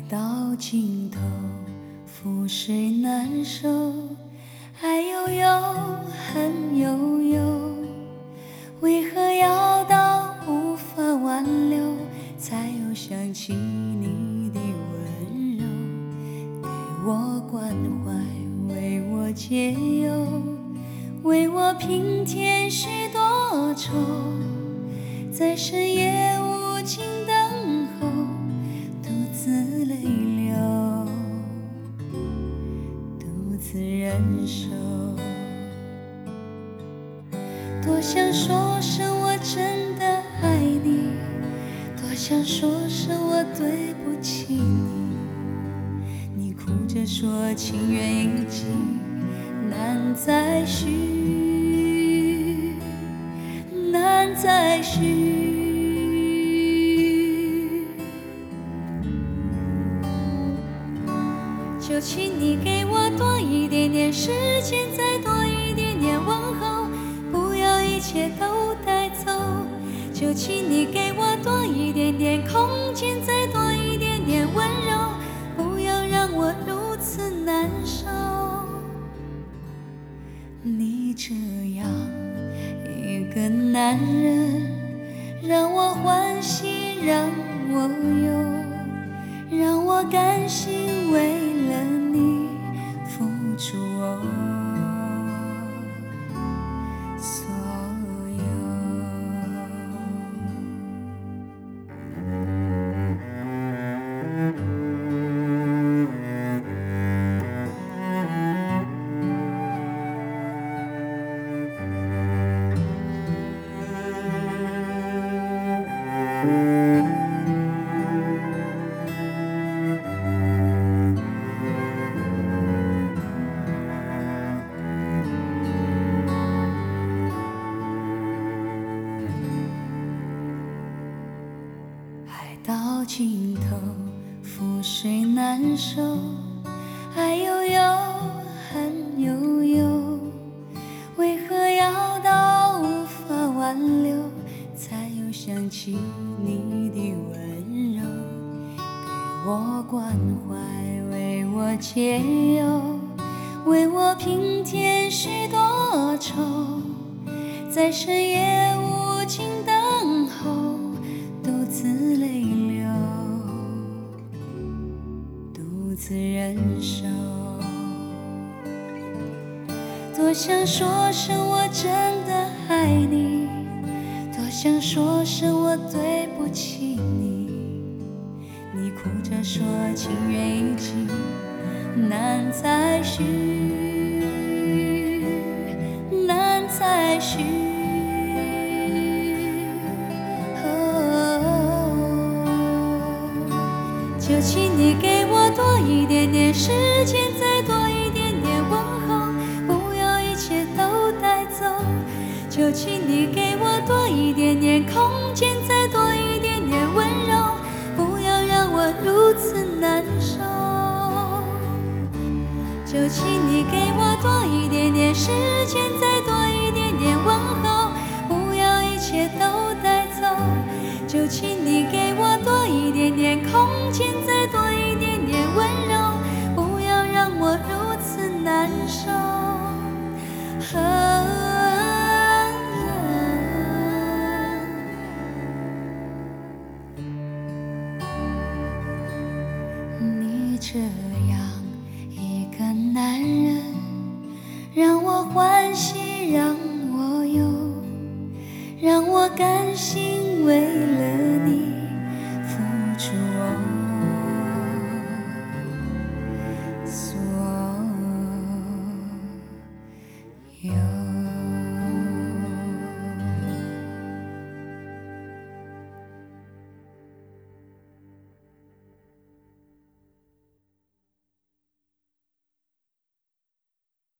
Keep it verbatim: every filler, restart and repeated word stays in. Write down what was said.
到尽头，覆水难收，爱悠悠，恨悠悠，为何要到无法挽留，才又想起你的温柔，给我关怀，为我解忧，为我平添许多愁，在深夜无尽等候，独自泪流，独自忍受。多想说声我真的爱你，多想说声我对不起你，你哭着说情缘已尽，难再续，难再续。就请你给我多一点点时间，再多一点点问候，不要一切都带走。就请你给我多一点点空间，再多一点点温柔，不要让我如此难受。你这样一个男人，让我欢喜，让我忧，让我甘心为了你付出我所有。到尽头，覆水难收，爱悠悠，恨悠悠，为何要到无法挽留，才又想起你的温柔，给我关怀，为我解忧，为我平添许多愁，在深夜无尽等候，独自泪流，独自忍受。多想说声我真的爱你，多想说声我对不起你，你哭着说情缘已尽，难再续，难再续。就请你给我多一点点时间，再多一点点问候，不要一切都带走。就请你给我多一点点空间，再多一点点温柔，不要让我如此难受。就请你给我多一点点时间，再多一点点问候，不要一切都带走。就请你给我多一点点空间，再多一点点温柔，不要让我如此难受。啊你这样一个男人，让我欢喜，让我忧，让我甘心为了